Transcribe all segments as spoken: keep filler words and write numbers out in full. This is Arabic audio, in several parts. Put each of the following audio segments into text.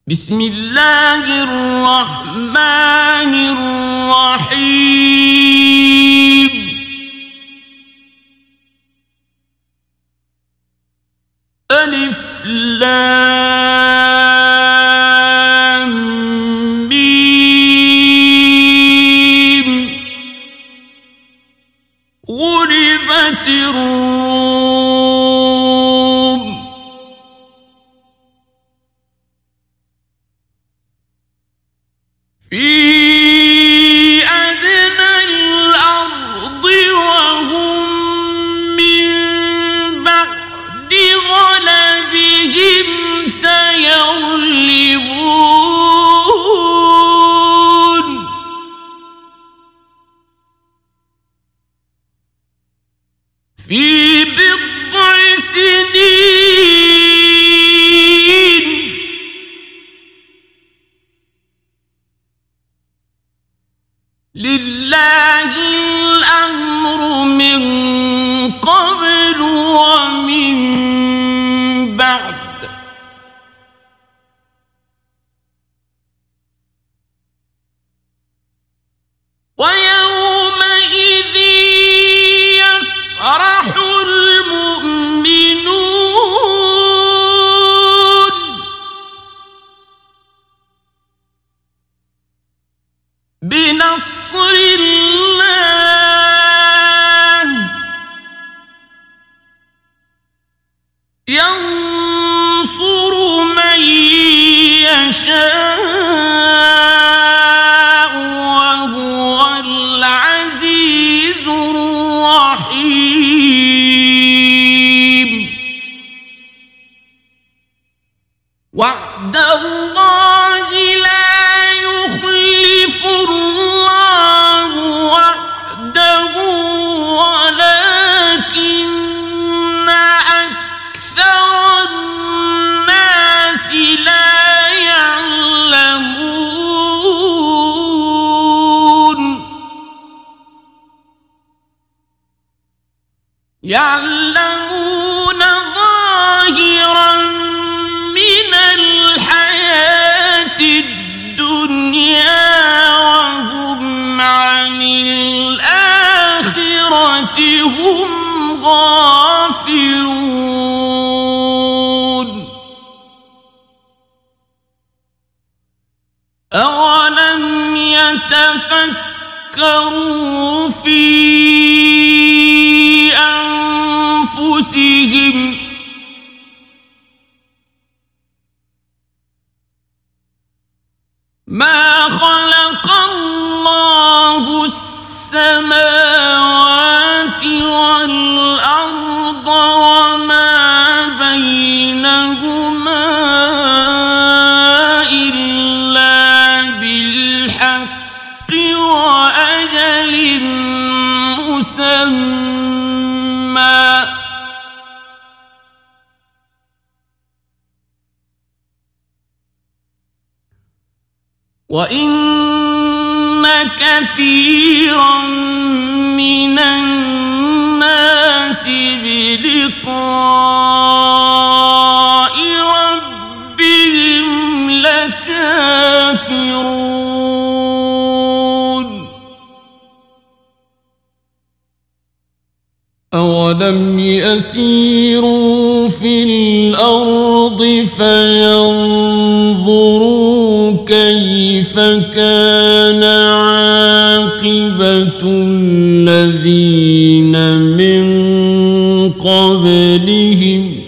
بسم الله الرحمن الرحيم ألف لام ميم غلبت الروم في أدنى الأرض وهم من بعد غلبهم سيغلبون في بضع سنين لله الأمر من قبل ومن بعد ويومئذ يفرح المؤمنون بنصر الله ينصر من يشاء وهو العزيز الرحيم وعد الله لا يخلف الله وعده ولكن أكثر الناس لا يعلمون يعلمون ظاهرا من الحياة الدنيا وهم عن الآخرة هم غافلون أولم يتفكروا في أنفسهم ما خلق الله السماوات والأرض وما بينهما إلا بالحق وأجل مسمى وإن كثيرا من الناس بلقاء ربهم لكافرون أولم يسيروا في الأرض فينظروا كيف كان عاقبة الذين من قبلهم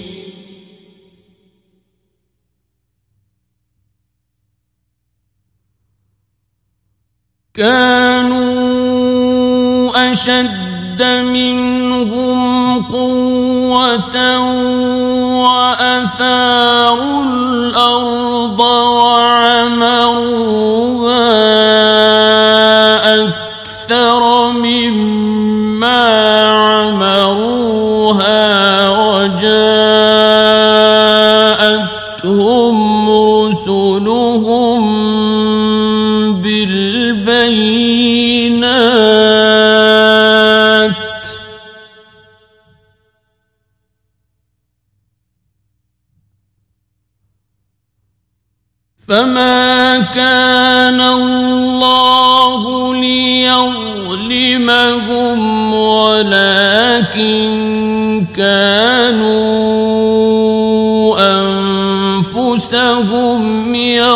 كانوا أشد منهم قوة وأثاروا الأرض وعمروها أكثر مما عمروها وجاءتهم رسلهم بالبينات فما كان الله ليظلمهم ولكن كانوا أنفسهم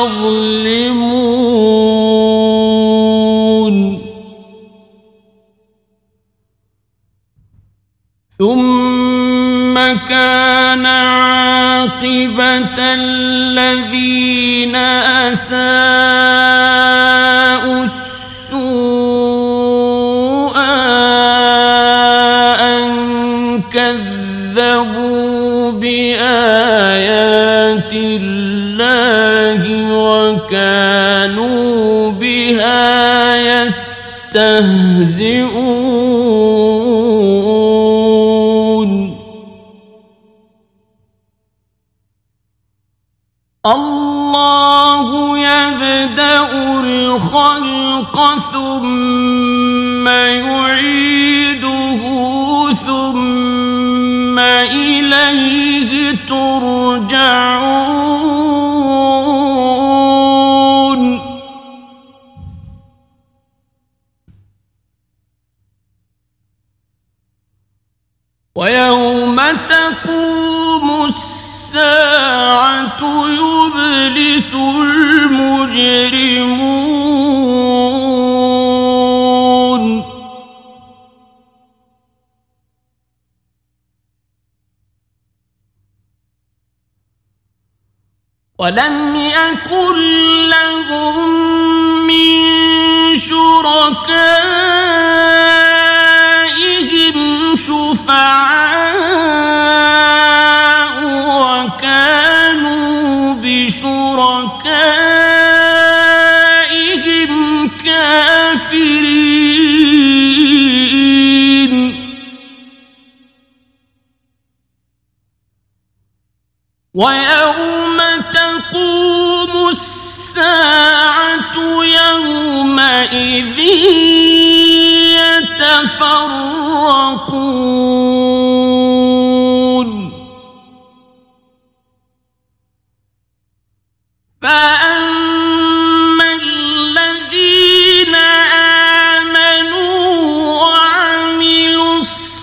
يظلمون ثم كان عاقبة الذين أساءوا السوء أن كذبوا بآيات الله وكانوا بها يستهزئون الله يبدأ الخلق ثم يعيده ثم إليه ترجعون ويوم تقوم الساعة يبلس المجرمون ولم يكن لهم من شركائهم شفعاء وكانوا بشركائهم كافرين ويوم تقوم الساعة يومئذ يتفرقون فأما الذين آمنوا وعملوا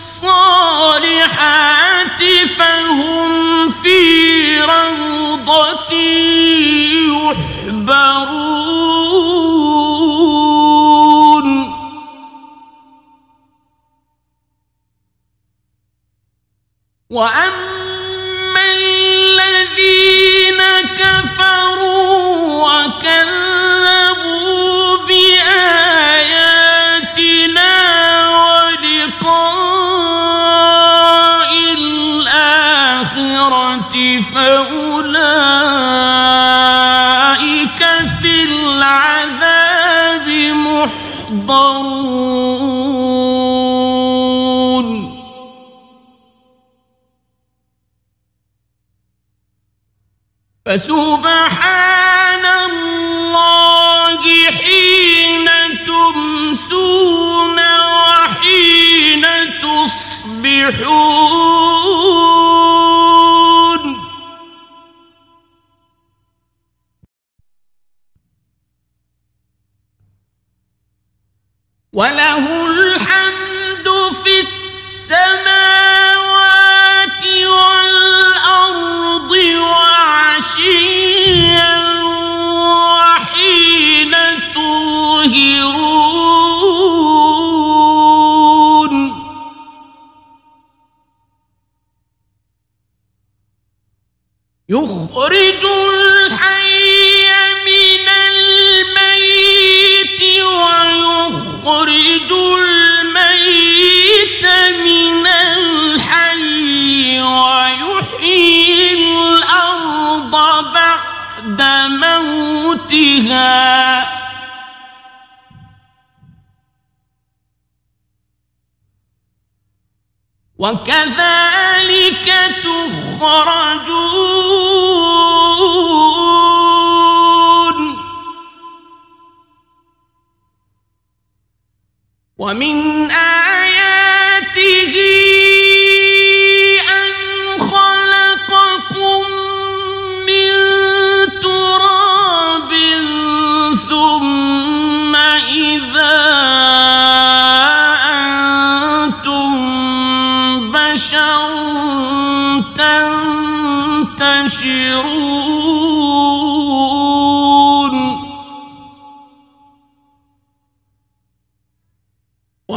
الصالحات فهم في روضة يحبرون وأما الذين كفروا وكذبوا بآياتنا ولقاء الآخرة فأولئك في العذاب محضرون فسبحان الله حين تمسون وحين تصبحون وله الحمد في السماوات والأرض وعشيا وحين تظهرون يخرج الحي من الميت ويخرج الميت من الحي ويحيي الأرض بعد موتها وكذلك تخرجون ومن آياته أن خلقكم من تراب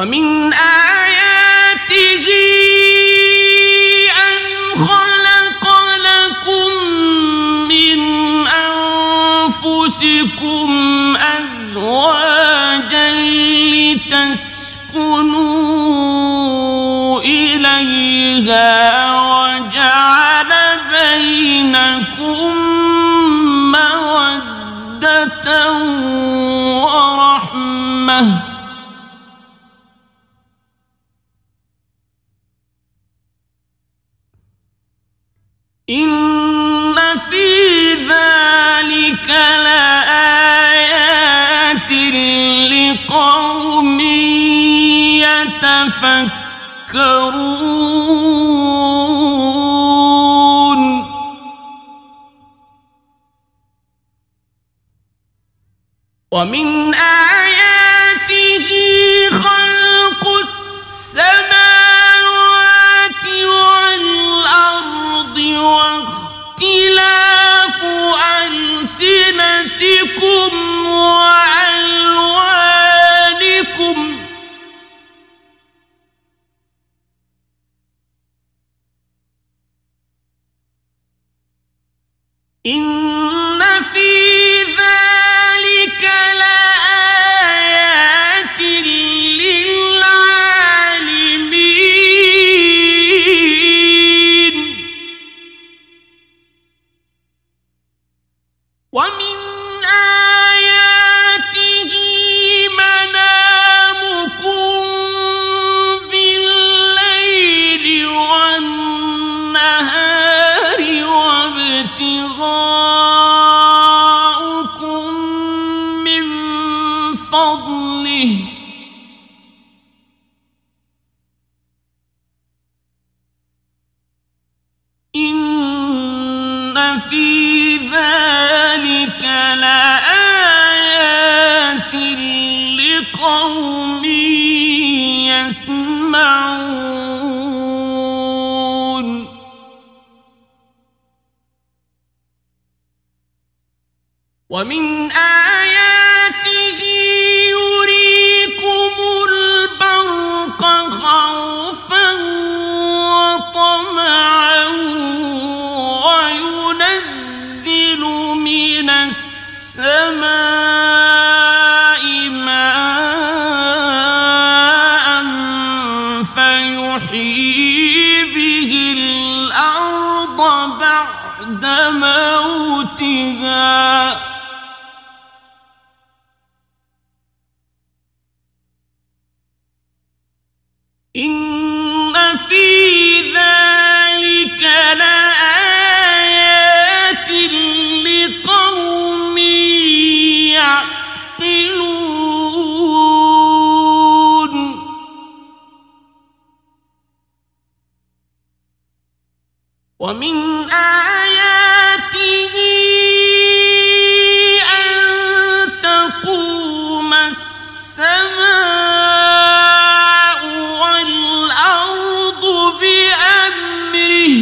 ومن آياته أن خلق لكم من أنفسكم أزواجا لتسكنوا إليها وجعل بينكم مودة ورحمة إن في ذلك لآيات لقوم يتفكرون ومن آياته خلق السماوات والأرض واختلاف ألسنتكم وألوانكم إن في ذلك لآيات للعالمين ومن آياته منامكم بالليل والنهار وابتغاؤكم من فضله إن في ذلك لآيات لقوم يسمعون ومن آياته يريكم البرق خوفا وطمعا وينزل من السماء ماء فيحيي به الأرض بعد موتها إن في ذلك لآيات لقوم يعقلون ومن آياته أن تقوم السماء والأرض بأمره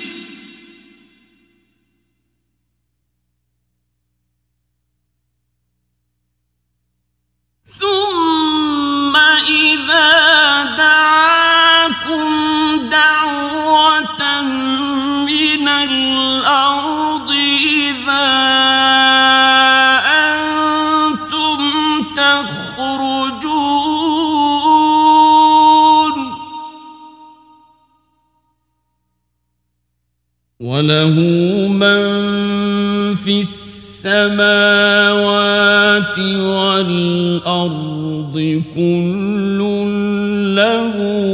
ثم إذا دعاكم دعوة من الأرض إذا أنتم تخرجون وله من في السماوات والأرض كل له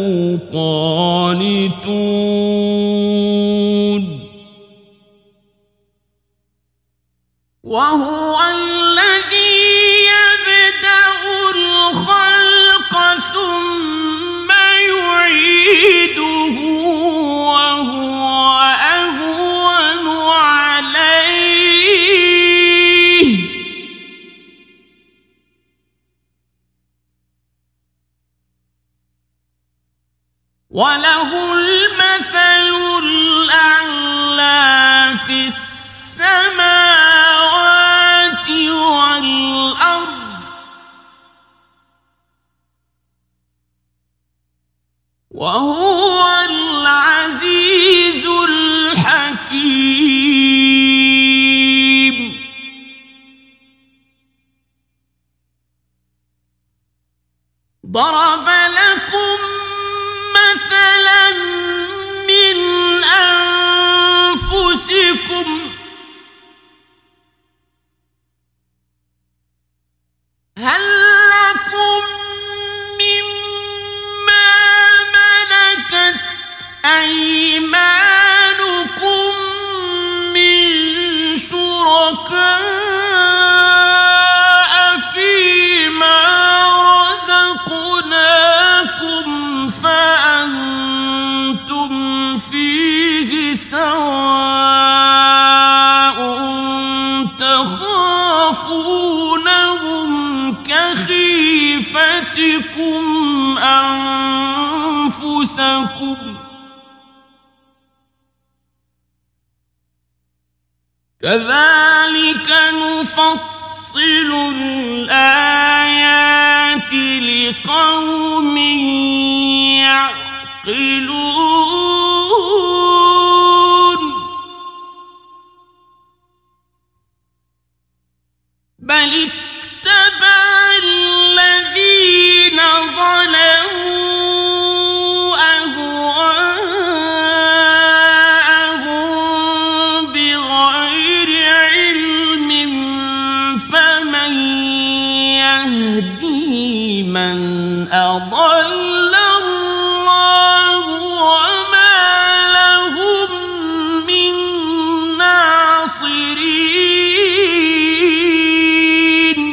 قانتون وهو الذي يبدأ الخلق ثم يعيده وهو أهون عليه وله المثل الأعلى في السماوات والأرض ضرب لكم مثلا من أنفسكم هل لكم مما ملكت أيمانكم من شركاء فيما رزقناكم فأنتم فيه سواء تخافونهم كخيفتكم أنفسكم كذلك نفصل الآيات لقوم يعقلون بل اتبع الذين ظلموا أهواءهم بغير علم فمن يهدي من أضل الله وما لهم من ناصرين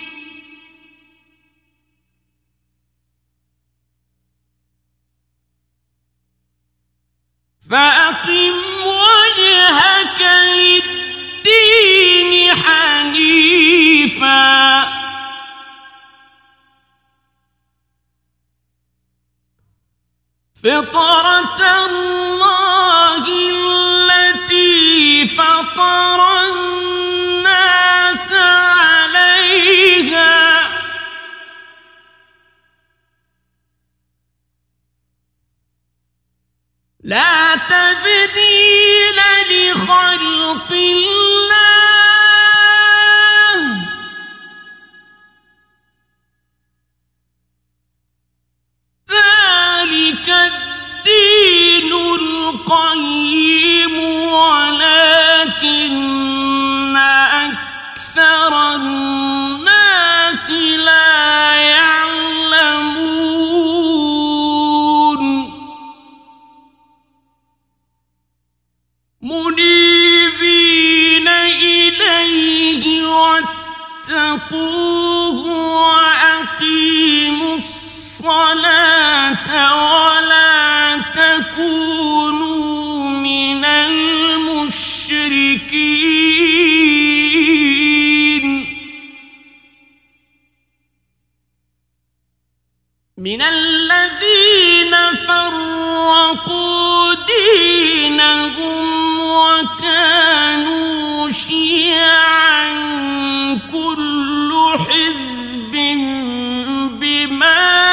فأقم وجهك للدين حنيفا فطرة الله التي فطر الناس عليها لا تبديل لخلق الله ذلك الدين القيم ولكن أكثر الناس لا يعلمون منيبين إليه واتقوه وأقيموا الصلاة ولا تكونوا من المشركين من الذين فرقوا دينهم وكانوا شيعا كل حزب بما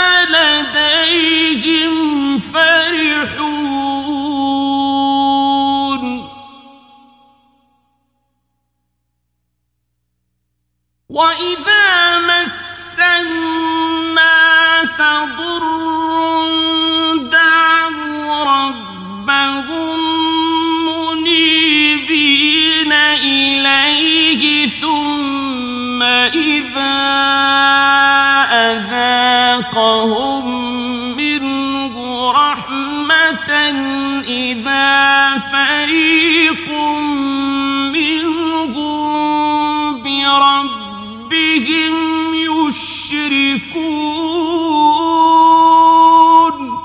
لديهم فرحون وإذا مس الناس ضر دعوا ربهم منيبين إليه ثم إذا أذاقهم منه رحمة إذا فريق منهم بربهم يشركون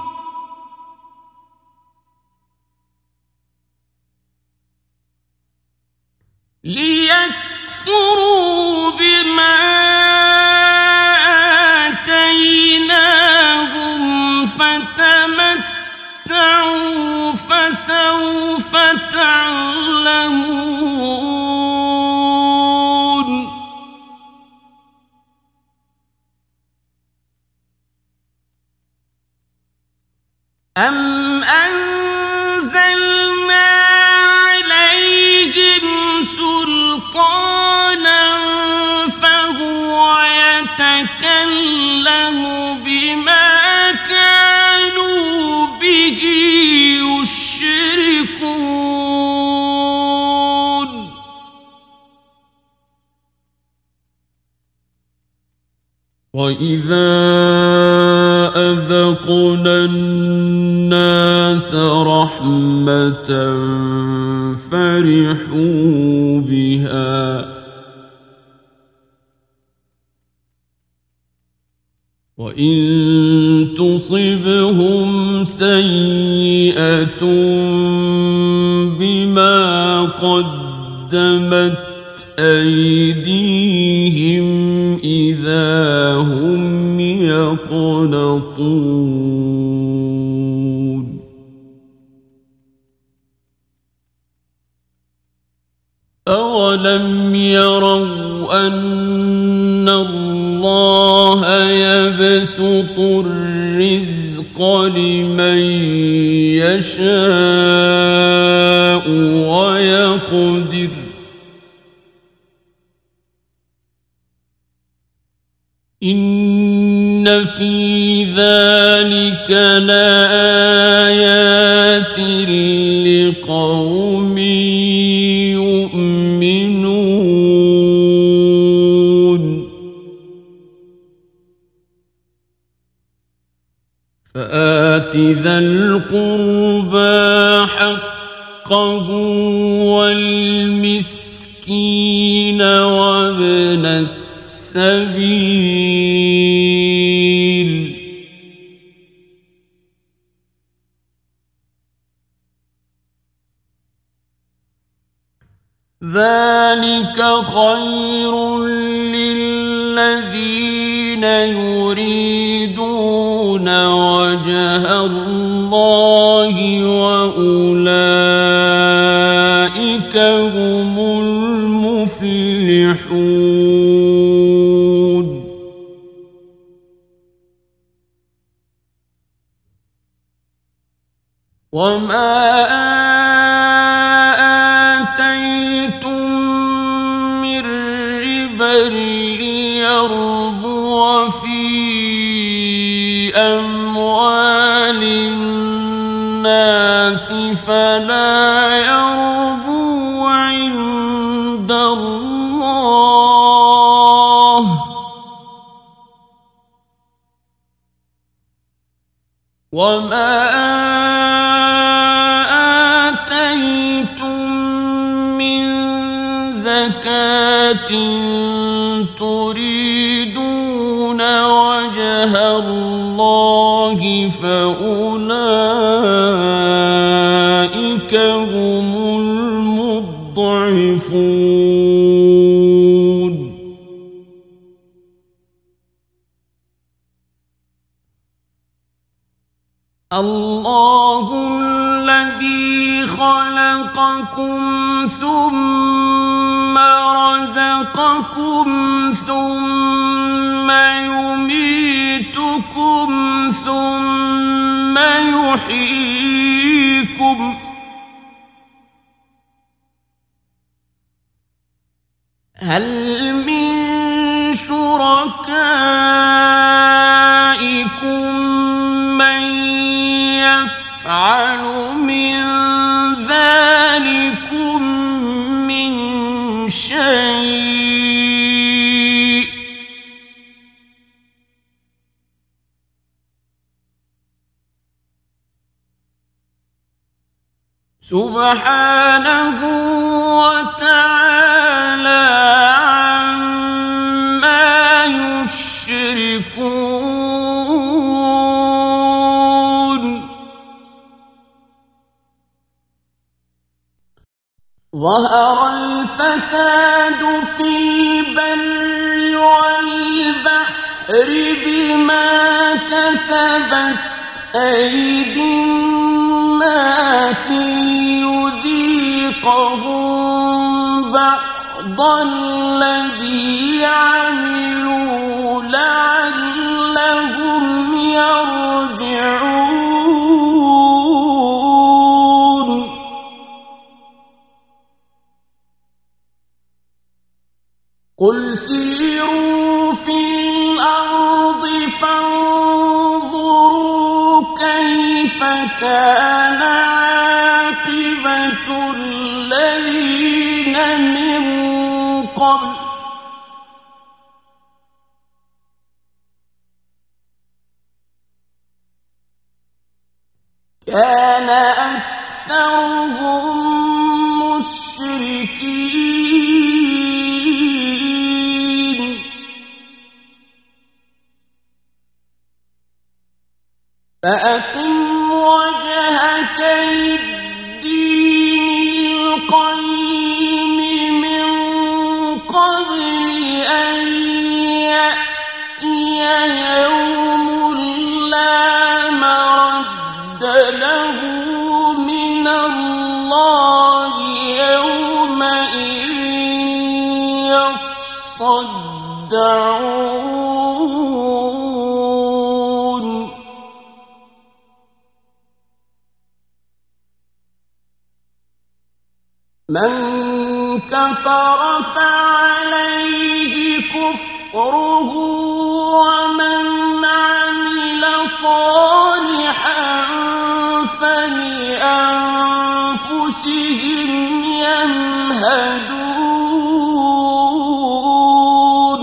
ليكفروا بما آتيناهم فتمتعوا فسوف تعلمون أم أنزلنا عليهم سلطانا فهو يتكلم بما وَإِذَا أَذَقْنَا النَّاسَ رَحْمَةً فَرِحُوا بِهَا وَإِن تُصِبْهُمْ سَيِّئَةٌ بِمَا قَدَّمَتْ أَيْدِيهِمْ إِذَا هُمْ يَقْنَطُونَ أَوَلَمْ يَرَوْا أَنَّ اللَّهَ يَبْسُطُ الرِّزْقَ لِمَن يَشَاءُ وَيَقْدِرُ إِنَّ فِي ذَلِكَ لَآيَاتٍ لِقَوْمٍ يُؤْمِنُونَ فَآتِ ذَا الْقُرْبَى حَقَّهُ وَالْمِسْكِينَ وَابْنَ السَّبِيلِ ذَلِكَ خَيْرٌ لِّلَّذِينَ يُرِيدُونَ وَجْهَ اللَّهِ وَأُولَٰئِكَ هُمُ الْمُفْلِحُونَ وَمَا آتَيْتُم مِّن رِّبًا لِّيَرْبُوَ فِي أَمْوَالِ النَّاسِ فَلَا يَرْبُو عِندَ اللَّهِ وَمَا زَكَاةٍ تُرِيدُونَ وَجْهَ اللَّهِ فَأُولَٰئِكَ هُمُ الْمُضْعِفُونَ اللَّهُ الَّذِي خَلَقَكُمْ ثُمَّ رَزَقَكُمْ ثُمَّ يُمِيتُكُمْ ثُمَّ يُحْيِيكُمْ هَلْ مِن شُرَكَائِكُم مَّن يَفْعَلُ مِن ذَلِكُم مِّن شَيْءٍ سُبْحَانَهُ وَتَعَالَىٰ عَمَّا يُشْرِكُونَ ظَهَرَ الْفَسَادُ فِي الْبَرِّ وَالْبَحْرِ بِمَا كَسَبَتْ أَيْدِي النَّاسِ لِيُذِيقَهُم بَعْضَ الَّذِي عَمِلُوا لَعَلَّهُمْ يَرْجِعُونَ قُلْ سِيرُوا فِي الْأَرْضِ فَانظُرُوا كَيْفَ كَانَ عَاقِبَةُ الَّذِينَ مِن قَبْلُ كان أكثرهم مشركين فأقم وجهك للدين القيم من قبل أن يأتي يوم لا مرد له من الله يومئذ يصدعون من كفر فعليه كفره ومن عمل صالحا فلأنفسهم يمهدون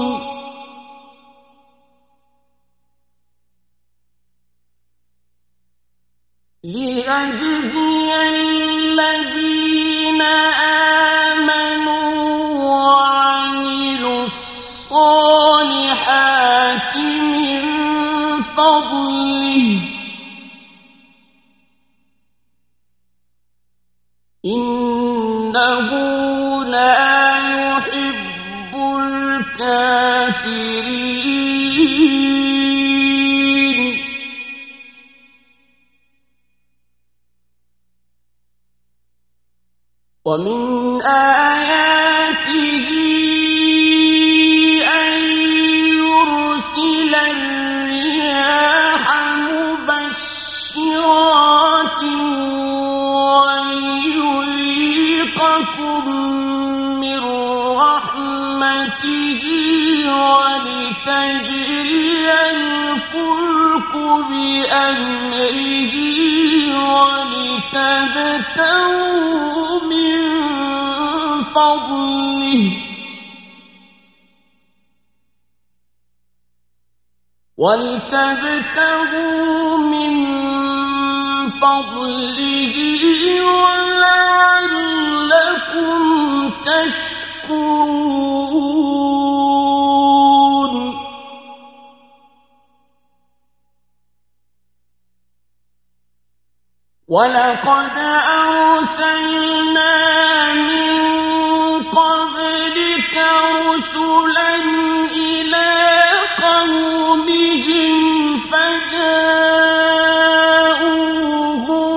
ليجزي الذين آمنوا وعملوا الصالحات من فضله إنه لا يحب الكافرين ومن آياته أن يرسل الرياح مبشرات ويذيقكم من رحمته ولتجري الفلك بأمره ولتبتغوا من فضله ولتبتغوا من فضله ولعلكم تشكرون ولقد أرسلنا من قبلك رسلا إلى قومهم فجاءوهم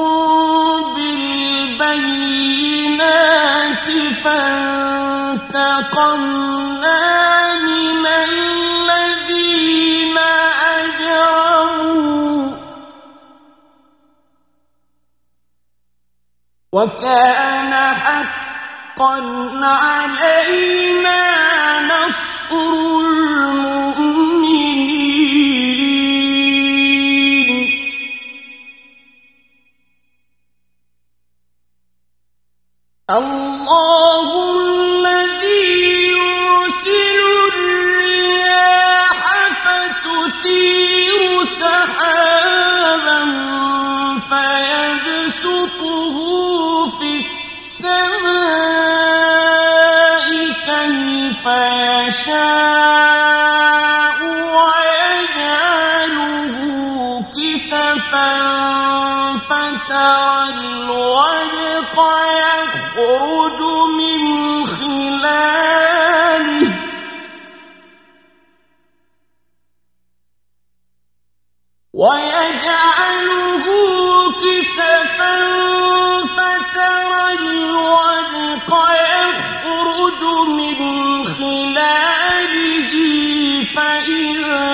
بالبينات فانتقمنا من الذين أجرموا وكان حقا علينا نصر المؤمنين الله الذي يرسل الرياح فتثير سحابا فيبسطه في السماء كيف يشاء ويجعله كسفا فترى الودق يخرج من خلاله ويجعله كسفا فترى الودق يخرج من خلاله فإذا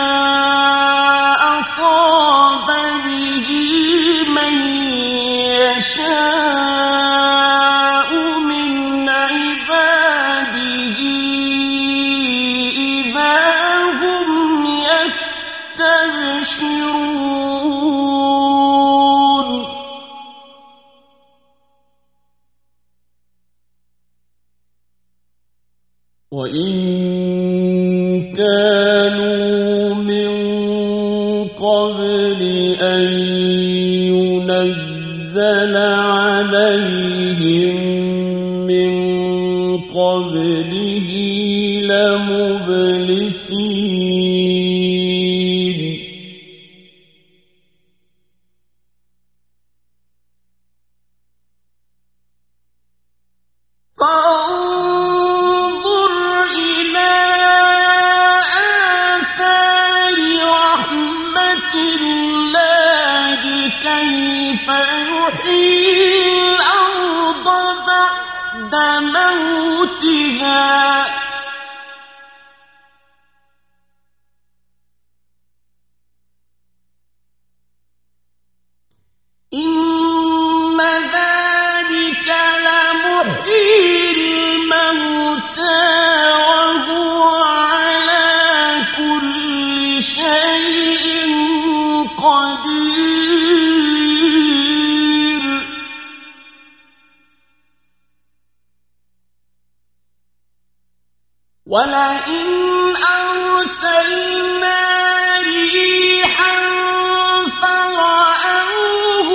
أصاب به من يشاء من عباده إذا هم يستبشرون وإن كانوا من قبل أن ينزل عليهم من قبله لمبلسين فانظر إلى آثار رحمة الله كيف يحيي الأرض بعد موتها إن ذلك لمحيي الموتى وهو على كل شيء قدير ولئن أرسلنا ريحا فرأوه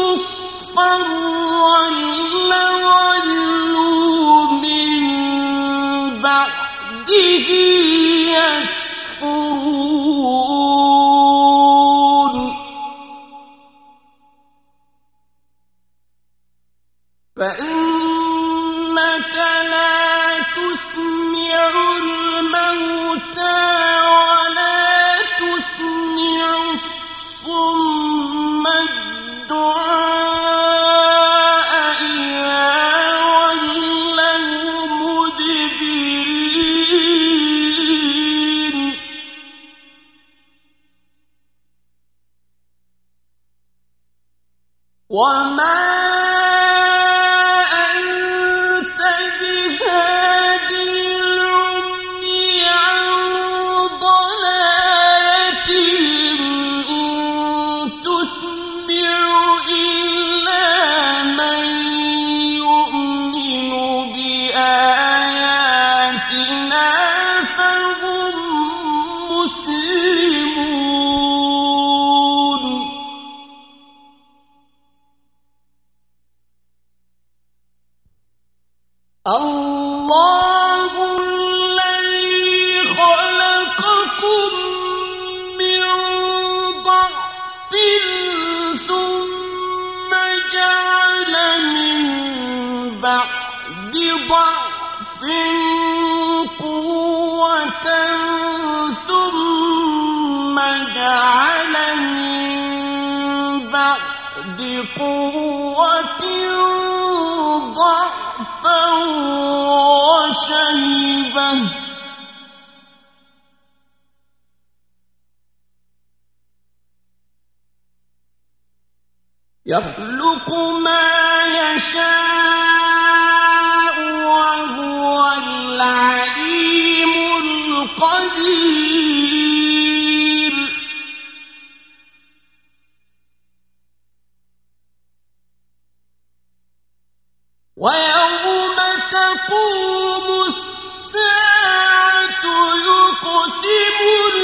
مصفرا لظلوا من بعده يكفرون فإنك لا تسمع الموتى ولا تسمع الصم الدعاء إذا ولوا مدبرين وما الله الذي خلقكم من ضعف ثم جعل من بعد ضعف قوة ثم جعل من بعد قوة ضعفا وشيبة يخلق ما يشاء وهو العليم القدير ويوم تقوم الساعة يقسم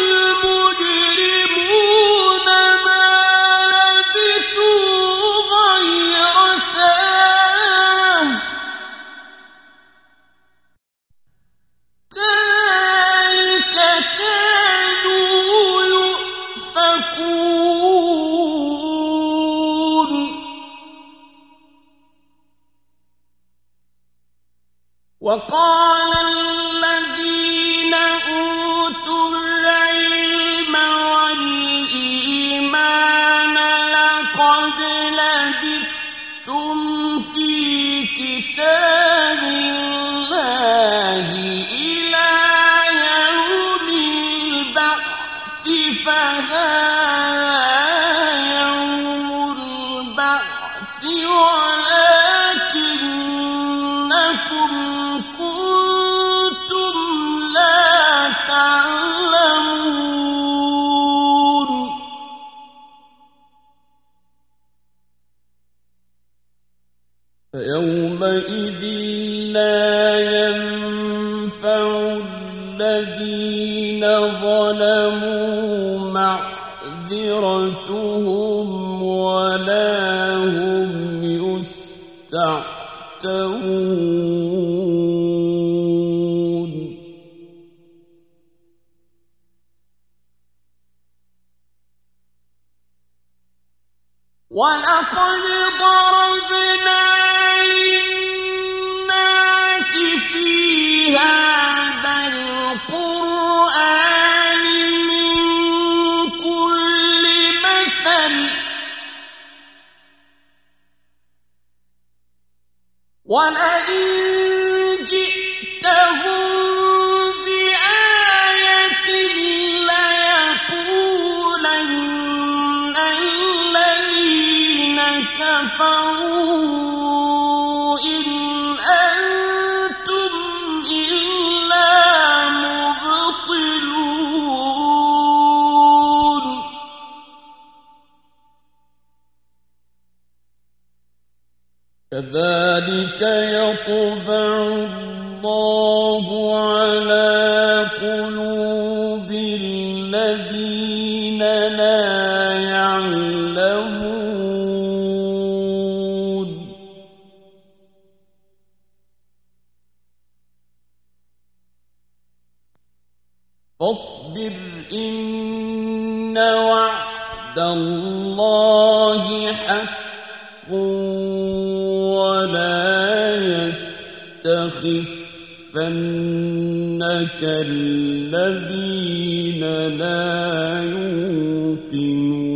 المجرمون ما لبثوا غير ساعة كذلك كانوا يؤفكون وقال الذين أوتوا العلم والإيمان لقد لبثتم في كتاب الله إلى يوم البعث فهذا يوم البعث ولكنكم كنتم لا تعلمون فيومئذ لا ينفع الذين ظلموا معذرتهم ولا هم يستعجلون يحتوون ولقد ضربنا للناس في هذا القرآن من كل مثل ولئن جئتهم بآية ليقولن الذين كفروا إن أنتم إلا مبطلون كذلك يطبع الله على قلوب الذين لا يعلمون فاصبر إن وعد الله حق ولا يستخفنك الذين لا يوقنون